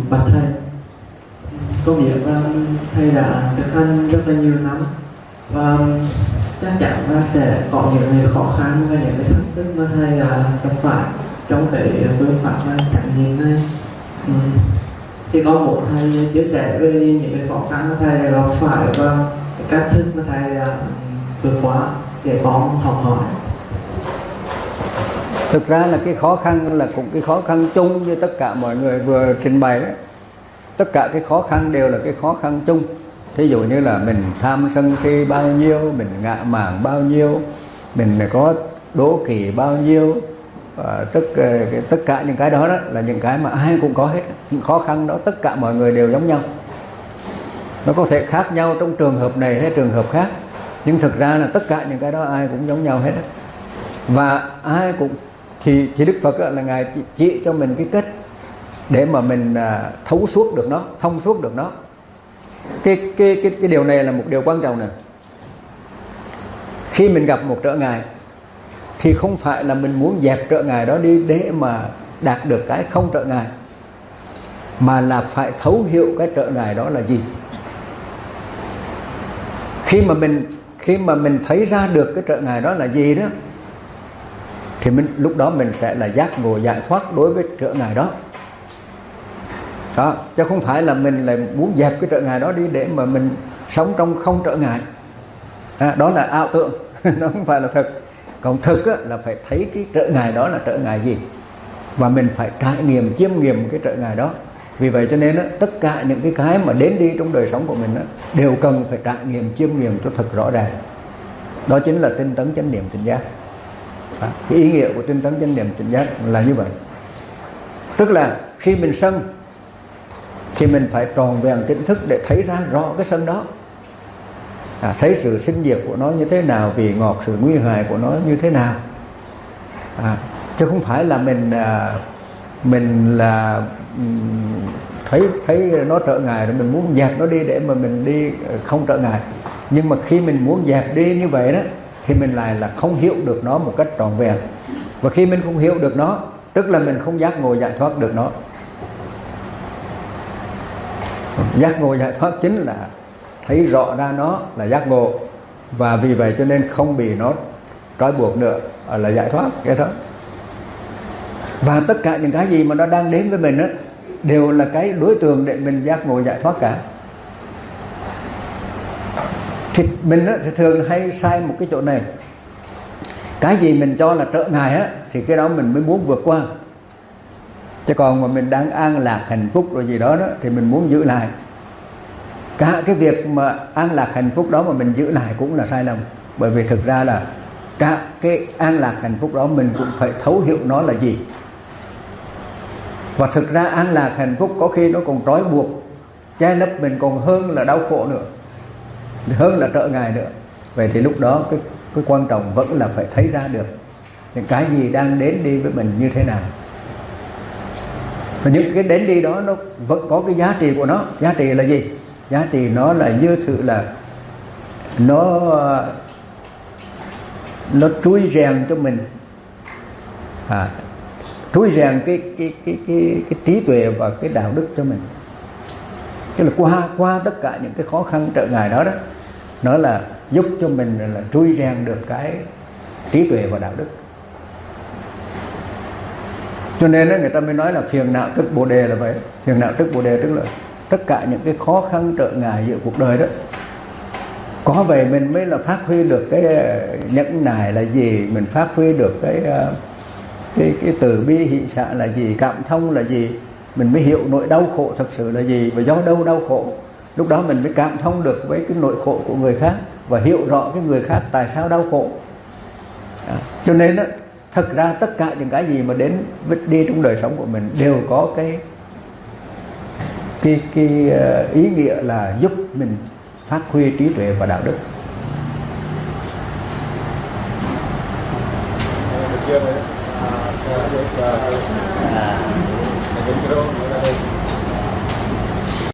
bạch thầy, có biết thầy đã thực hành rất là nhiều năm và chắc chắn là sẽ có những cái khó khăn và những cái thách thức mà thầy đã gặp phải trong cái phương pháp trải nghiệm này. Thì có muốn thầy chia sẻ về những cái khó khăn mà thầy đã gặp phải và cái cách thức mà thầy đã vượt qua để con học hỏi. Thực ra là cái khó khăn là cũng cái khó khăn chung như tất cả mọi người vừa trình bày đấy. Tất cả cái khó khăn đều là cái khó khăn chung. Thí dụ như là mình tham sân si bao nhiêu, mình ngạ mạn bao nhiêu, mình có đố kỵ bao nhiêu, tất cả những cái đó, là những cái mà ai cũng có hết. Những khó khăn đó tất cả mọi người đều giống nhau. Nó có thể khác nhau trong trường hợp này hay trường hợp khác, nhưng thực ra là tất cả những cái đó ai cũng giống nhau hết. Và ai cũng thì Đức Phật là Ngài chỉ cho mình cái cách để mà mình thấu suốt được nó, thông suốt được nó. Cái điều này là một điều quan trọng này. Khi mình gặp một trở ngại thì không phải là mình muốn dẹp trở ngại đó đi để mà đạt được cái không trở ngại, mà là phải thấu hiểu cái trở ngại đó là gì. Khi mà mình thấy ra được cái trở ngại đó là gì đó, thì lúc đó mình sẽ là giác ngộ giải thoát đối với trở ngại đó. Đó, chứ không phải là mình lại muốn dẹp cái trở ngại đó đi để mà mình sống trong không trở ngại. Đó là ảo tưởng, nó không phải là thực. Còn thực là phải thấy cái trở ngại đó là trở ngại gì, và mình phải trải nghiệm, chiêm nghiệm cái trở ngại đó. Vì vậy cho nên tất cả những cái mà đến đi trong đời sống của mình đều cần phải trải nghiệm, chiêm nghiệm cho thật rõ ràng. Đó chính là tinh tấn chánh niệm tỉnh giác. Cái ý nghĩa của tinh tấn chánh niệm tỉnh giác là như vậy. Tức là khi mình sân thì mình phải tròn vẹn tỉnh thức để thấy ra rõ cái sân đó, thấy sự sinh diệt của nó như thế nào, vị ngọt, sự nguy hại của nó như thế nào. Chứ không phải là mình là thấy nó trở ngại rồi mình muốn dẹp nó đi để mà mình đi không trở ngại. Nhưng mà khi mình muốn dẹp đi như vậy đó thì mình lại là không hiểu được nó một cách trọn vẹn. Và khi mình không hiểu được nó, tức là mình không giác ngộ giải thoát được nó. Giác ngộ giải thoát chính là thấy rõ ra nó là giác ngộ, và vì vậy cho nên không bị nó trói buộc nữa là giải thoát cái đó. Và tất cả những cái gì mà nó đang đến với mình đều là cái đối tượng để mình giác ngộ giải thoát cả. Thì mình thì thường hay sai một cái chỗ này. Cái gì mình cho là trở ngại thì cái đó mình mới muốn vượt qua. Chứ còn mà mình đang an lạc hạnh phúc rồi gì đó thì mình muốn giữ lại. Cả cái việc mà an lạc hạnh phúc đó mà mình giữ lại cũng là sai lầm. Bởi vì thực ra là cả cái an lạc hạnh phúc đó mình cũng phải thấu hiểu nó là gì. Và thực ra an lạc hạnh phúc có khi nó còn trói buộc, che lấp mình còn hơn là đau khổ nữa, hơn là trở ngại nữa. Vậy thì lúc đó cái quan trọng vẫn là phải thấy ra được những cái gì đang đến đi với mình như thế nào. Và những cái đến đi đó nó vẫn có cái giá trị của nó. Giá trị là gì? Giá trị nó là như sự là nó trui rèn cho mình, trui rèn cái trí tuệ và cái đạo đức cho mình. Tức là qua tất cả những cái khó khăn trở ngại đó nó là giúp cho mình là trui rèn được cái trí tuệ và đạo đức. Cho nên người ta mới nói là phiền não tức bồ đề là vậy. Phiền não tức bồ đề tức là tất cả những cái khó khăn trở ngại giữa cuộc đời đó, có vậy mình mới là phát huy được cái nhẫn nại là gì, mình phát huy được cái từ bi hỷ xả là gì, cảm thông là gì, mình mới hiểu nỗi đau khổ thật sự là gì và do đâu đau khổ. Lúc đó mình mới cảm thông được với cái nỗi khổ của người khác và hiểu rõ cái người khác tại sao đau khổ. Cho nên thật ra tất cả những cái gì mà đến đi trong đời sống của mình đều có cái ý nghĩa là giúp mình phát huy trí tuệ và đạo đức.